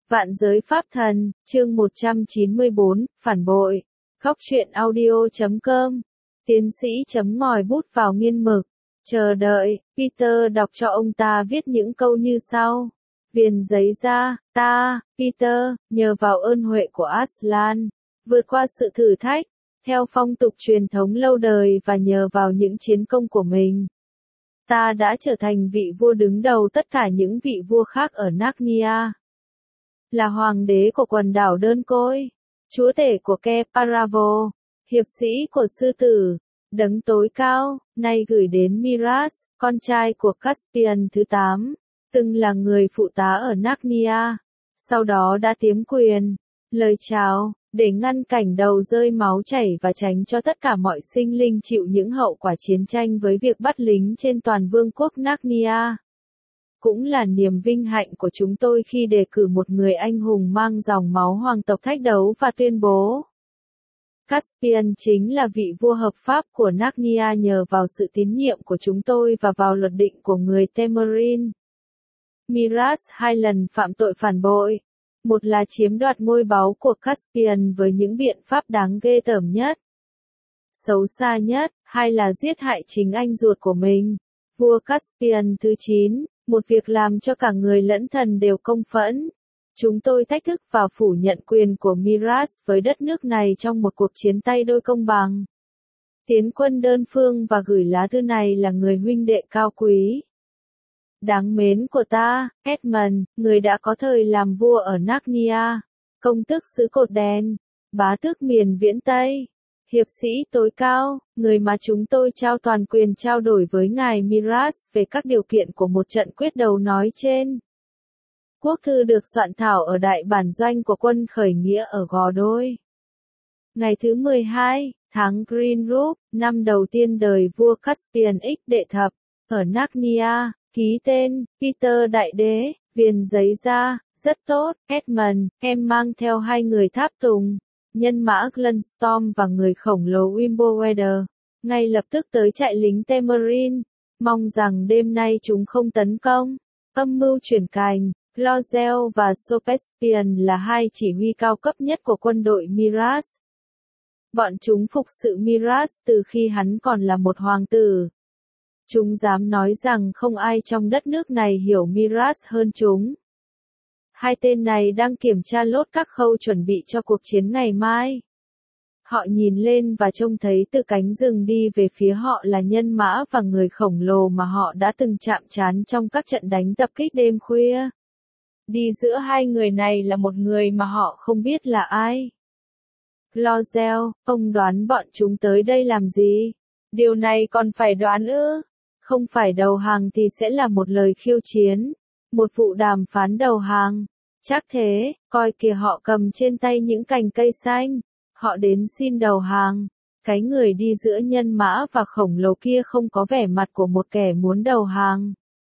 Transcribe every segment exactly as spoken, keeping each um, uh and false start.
Vạn giới pháp thần, chương một trăm chín mươi bốn, phản bội. Góc truyện audio chấm com. Tiến sĩ chấm ngòi bút vào nghiên mực. Chờ đợi, Peter đọc cho ông ta viết những câu như sau. Viền giấy ra, ta, Peter, nhờ vào ơn huệ của Aslan, vượt qua sự thử thách, theo phong tục truyền thống lâu đời và nhờ vào những chiến công của mình. Ta đã trở thành vị vua đứng đầu tất cả những vị vua khác ở Narnia. Là hoàng đế của quần đảo đơn côi, chúa tể của Ke Paravo, hiệp sĩ của sư tử, đấng tối cao, nay gửi đến Miraz, con trai của Caspian thứ tám, từng là người phụ tá ở Narnia, sau đó đã tiếm quyền. Lời chào, để ngăn cảnh đầu rơi máu chảy và tránh cho tất cả mọi sinh linh chịu những hậu quả chiến tranh với việc bắt lính trên toàn vương quốc Narnia. Cũng là niềm vinh hạnh của chúng tôi khi đề cử một người anh hùng mang dòng máu hoàng tộc thách đấu và tuyên bố. Caspian chính là vị vua hợp pháp của Narnia nhờ vào sự tín nhiệm của chúng tôi và vào luật định của người Temerin. Miraz hai lần phạm tội phản bội. Một là chiếm đoạt ngôi báu của Caspian với những biện pháp đáng ghê tởm nhất, xấu xa nhất, hai là giết hại chính anh ruột của mình, vua Caspian thứ chín. Một việc làm cho cả người lẫn thần đều công phẫn. Chúng tôi thách thức và phủ nhận quyền của Miraz với đất nước này trong một cuộc chiến tay đôi công bằng. Tiến quân đơn phương và gửi lá thư này là người huynh đệ cao quý, đáng mến của ta, Edmund, người đã có thời làm vua ở Narnia, công tước xứ cột đèn, bá tước miền viễn Tây, hiệp sĩ tối cao, người mà chúng tôi trao toàn quyền trao đổi với ngài Miraz về các điều kiện của một trận quyết đấu nói trên. Quốc thư được soạn thảo ở đại bản doanh của quân khởi nghĩa ở Gò Đôi. Ngày thứ mười hai, tháng Greenrup, năm đầu tiên đời vua Caspian X đệ thập, ở Narnia, ký tên, Peter Đại Đế, viền giấy ra, rất tốt, Edmund, em mang theo hai người tháp tùng, nhân mã Glenstorm và người khổng lồ Wimboweather, ngay lập tức tới trại lính Temerin, mong rằng đêm nay chúng không tấn công. Âm mưu chuyển cành, Glorzel và Sopespian là hai chỉ huy cao cấp nhất của quân đội Miraz. Bọn chúng phục sự Miraz từ khi hắn còn là một hoàng tử. Chúng dám nói rằng không ai trong đất nước này hiểu Miraz hơn chúng. Hai tên này đang kiểm tra lốt các khâu chuẩn bị cho cuộc chiến ngày mai. Họ nhìn lên và trông thấy từ cánh rừng đi về phía họ là nhân mã và người khổng lồ mà họ đã từng chạm trán trong các trận đánh tập kích đêm khuya. Đi giữa hai người này là một người mà họ không biết là ai. Glorzel, ông đoán bọn chúng tới đây làm gì? Điều này còn phải đoán ư? Không phải đầu hàng thì sẽ là một lời khiêu chiến, một vụ đàm phán đầu hàng. Chắc thế, coi kìa họ cầm trên tay những cành cây xanh, họ đến xin đầu hàng. Cái người đi giữa nhân mã và khổng lồ kia không có vẻ mặt của một kẻ muốn đầu hàng.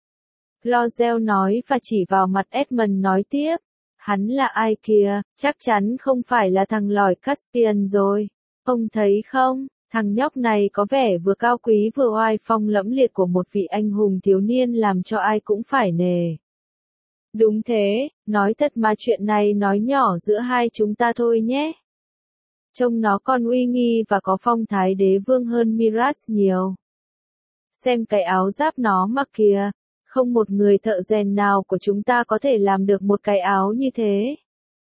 Glorzel nói và chỉ vào mặt Edmund nói tiếp, hắn là ai kìa, chắc chắn không phải là thằng lỏi Caspian rồi. Ông thấy không? Thằng nhóc này có vẻ vừa cao quý vừa oai phong lẫm liệt của một vị anh hùng thiếu niên làm cho ai cũng phải nể. Đúng thế, nói thật mà chuyện này nói nhỏ giữa hai chúng ta thôi nhé. Trông nó còn uy nghi và có phong thái đế vương hơn Miraz nhiều. Xem cái áo giáp nó mặc kìa, không một người thợ rèn nào của chúng ta có thể làm được một cái áo như thế.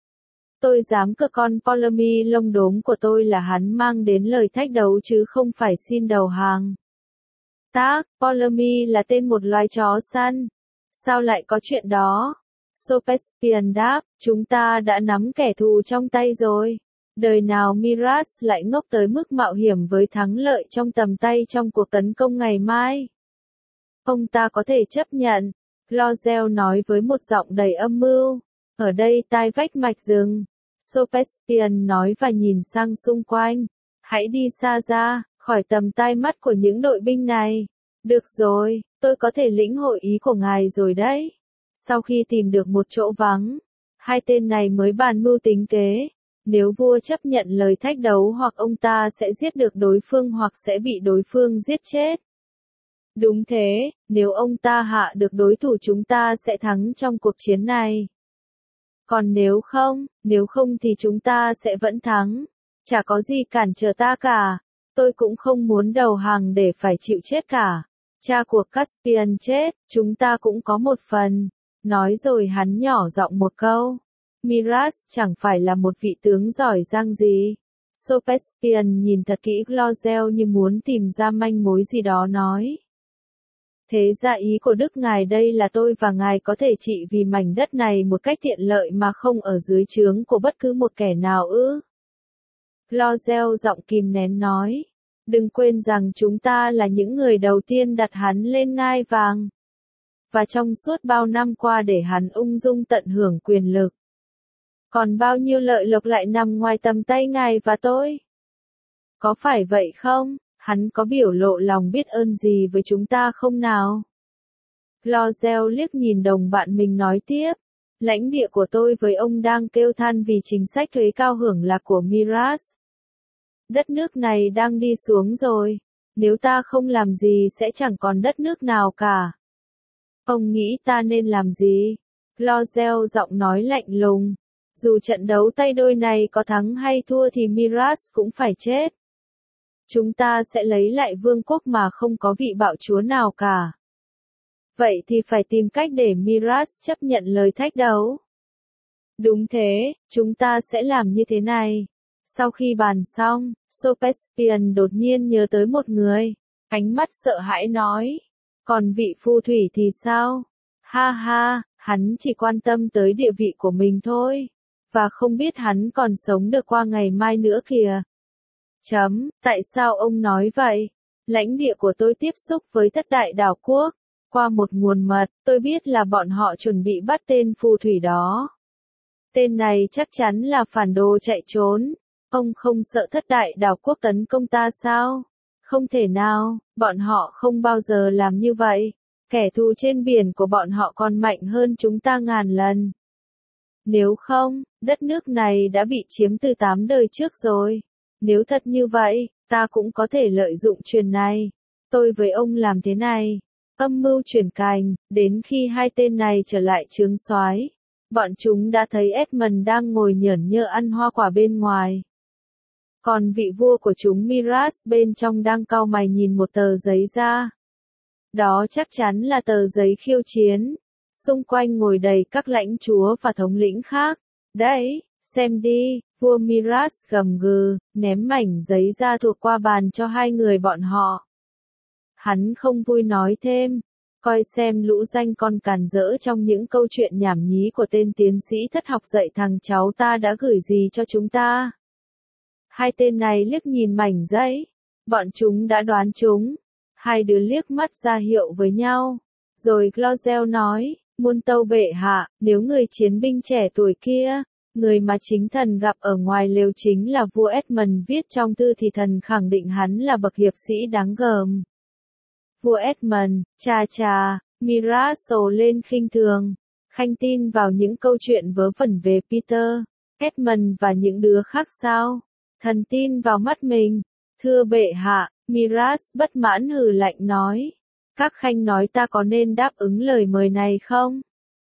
Tôi dám cược con Ptolemy lông đốm của tôi là hắn mang đến lời thách đấu chứ không phải xin đầu hàng. Tác, Ptolemy là tên một loài chó săn. Sao lại có chuyện đó? Sopespian đáp, chúng ta đã nắm kẻ thù trong tay rồi. Đời nào Miraz lại ngốc tới mức mạo hiểm với thắng lợi trong tầm tay trong cuộc tấn công ngày mai? Ông ta có thể chấp nhận, Glorzel nói với một giọng đầy âm mưu. Ở đây tai vách mạch rừng. Sopespian nói và nhìn sang xung quanh. Hãy đi xa ra, khỏi tầm tai mắt của những đội binh này. Được rồi, tôi có thể lĩnh hội ý của ngài rồi đấy. Sau khi tìm được một chỗ vắng, hai tên này mới bàn mưu tính kế. Nếu vua chấp nhận lời thách đấu hoặc ông ta sẽ giết được đối phương hoặc sẽ bị đối phương giết chết. Đúng thế, nếu ông ta hạ được đối thủ chúng ta sẽ thắng trong cuộc chiến này. Còn nếu không, nếu không thì chúng ta sẽ vẫn thắng. Chả có gì cản trở ta cả. Tôi cũng không muốn đầu hàng để phải chịu chết cả. Cha của Caspian chết, chúng ta cũng có một phần. Nói rồi hắn nhỏ giọng một câu. Miraz chẳng phải là một vị tướng giỏi giang gì. Sopespian nhìn thật kỹ Glorzel như muốn tìm ra manh mối gì đó nói. Thế ra ý của Đức Ngài đây là tôi và Ngài có thể trị vì mảnh đất này một cách tiện lợi mà không ở dưới trướng của bất cứ một kẻ nào ư. Glorzel giọng kìm nén nói. Đừng quên rằng chúng ta là những người đầu tiên đặt hắn lên ngai vàng. Và trong suốt bao năm qua để hắn ung dung tận hưởng quyền lực. Còn bao nhiêu lợi lộc lại nằm ngoài tầm tay Ngài và tôi? Có phải vậy không? Hắn có biểu lộ lòng biết ơn gì với chúng ta không nào? Glorzel liếc nhìn đồng bạn mình nói tiếp. Lãnh địa của tôi với ông đang kêu than vì chính sách thuế cao hưởng lạc của Miraz. Đất nước này đang đi xuống rồi. Nếu ta không làm gì sẽ chẳng còn đất nước nào cả. Ông nghĩ ta nên làm gì? Glorzel giọng nói lạnh lùng. Dù trận đấu tay đôi này có thắng hay thua thì Miraz cũng phải chết. Chúng ta sẽ lấy lại vương quốc mà không có vị bạo chúa nào cả. Vậy thì phải tìm cách để Miraz chấp nhận lời thách đấu. Đúng thế, chúng ta sẽ làm như thế này. Sau khi bàn xong, Sopespian đột nhiên nhớ tới một người. Ánh mắt sợ hãi nói. Còn vị phù thủy thì sao? Ha ha, hắn chỉ quan tâm tới địa vị của mình thôi. Và không biết hắn còn sống được qua ngày mai nữa kìa. Chấm, tại sao ông nói vậy? Lãnh địa của tôi tiếp xúc với thất đại đảo quốc. Qua một nguồn mật, tôi biết là bọn họ chuẩn bị bắt tên phù thủy đó. Tên này chắc chắn là phản đồ chạy trốn. Ông không sợ thất đại đảo quốc tấn công ta sao? Không thể nào, bọn họ không bao giờ làm như vậy. Kẻ thù trên biển của bọn họ còn mạnh hơn chúng ta ngàn lần. Nếu không, đất nước này đã bị chiếm từ tám đời trước rồi. Nếu thật như vậy, ta cũng có thể lợi dụng chuyện này. Tôi với ông làm thế này. Âm mưu chuyển cành, đến khi hai tên này trở lại trướng soái, bọn chúng đã thấy Edmund đang ngồi nhởn nhơ ăn hoa quả bên ngoài. Còn vị vua của chúng Miraz bên trong đang cau mày nhìn một tờ giấy ra. Đó chắc chắn là tờ giấy khiêu chiến. Xung quanh ngồi đầy các lãnh chúa và thống lĩnh khác. Đấy, xem đi, vua Miraz gầm gừ, ném mảnh giấy ra thuộc qua bàn cho hai người bọn họ. Hắn không vui nói thêm, coi xem lũ danh con càn rỡ trong những câu chuyện nhảm nhí của tên tiến sĩ thất học dạy thằng cháu ta đã gửi gì cho chúng ta. Hai tên này liếc nhìn mảnh giấy, bọn chúng đã đoán chúng. Hai đứa liếc mắt ra hiệu với nhau, rồi Glorzel nói, muôn tâu bệ hạ, nếu người chiến binh trẻ tuổi kia, người mà chính thần gặp ở ngoài lều chính là vua Edmund viết trong thư thì thần khẳng định hắn là bậc hiệp sĩ đáng gờm. Vua Edmund, cha cha, Miraz sồ lên khinh thường, khanh tin vào những câu chuyện vớ vẩn về Peter, Edmund và những đứa khác sao? Thần tin vào mắt mình. Thưa bệ hạ, Miraz bất mãn hừ lạnh nói. Các khanh nói ta có nên đáp ứng lời mời này không?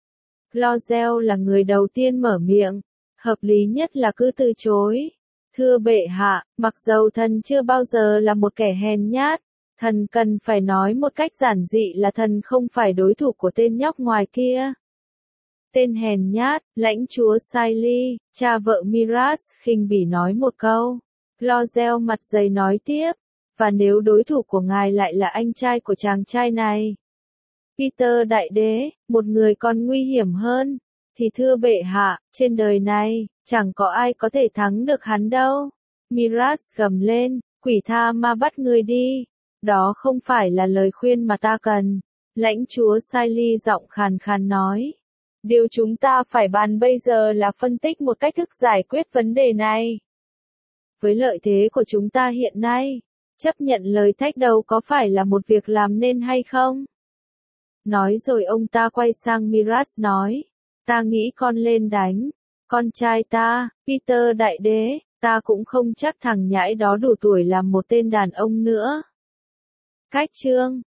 Glorzel là người đầu tiên mở miệng. Hợp lý nhất là cứ từ chối. Thưa bệ hạ, mặc dầu thần chưa bao giờ là một kẻ hèn nhát, thần cần phải nói một cách giản dị là thần không phải đối thủ của tên nhóc ngoài kia. Tên hèn nhát, lãnh chúa Siley, cha vợ Miraz khinh bỉ nói một câu. Glorzel mặt dày nói tiếp, và nếu đối thủ của ngài lại là anh trai của chàng trai này, Peter đại đế, một người còn nguy hiểm hơn, thì thưa bệ hạ, trên đời này, chẳng có ai có thể thắng được hắn đâu. Miraz gầm lên, quỷ tha ma bắt người đi. Đó không phải là lời khuyên mà ta cần. Lãnh chúa Siley giọng khàn khàn nói. Điều chúng ta phải bàn bây giờ là phân tích một cách thức giải quyết vấn đề này. Với lợi thế của chúng ta hiện nay, chấp nhận lời thách đấu có phải là một việc làm nên hay không? Nói rồi ông ta quay sang Miraz nói, ta nghĩ con lên đánh. Con trai ta, Peter đại đế, ta cũng không chắc thằng nhãi đó đủ tuổi làm một tên đàn ông nữa. Cách chương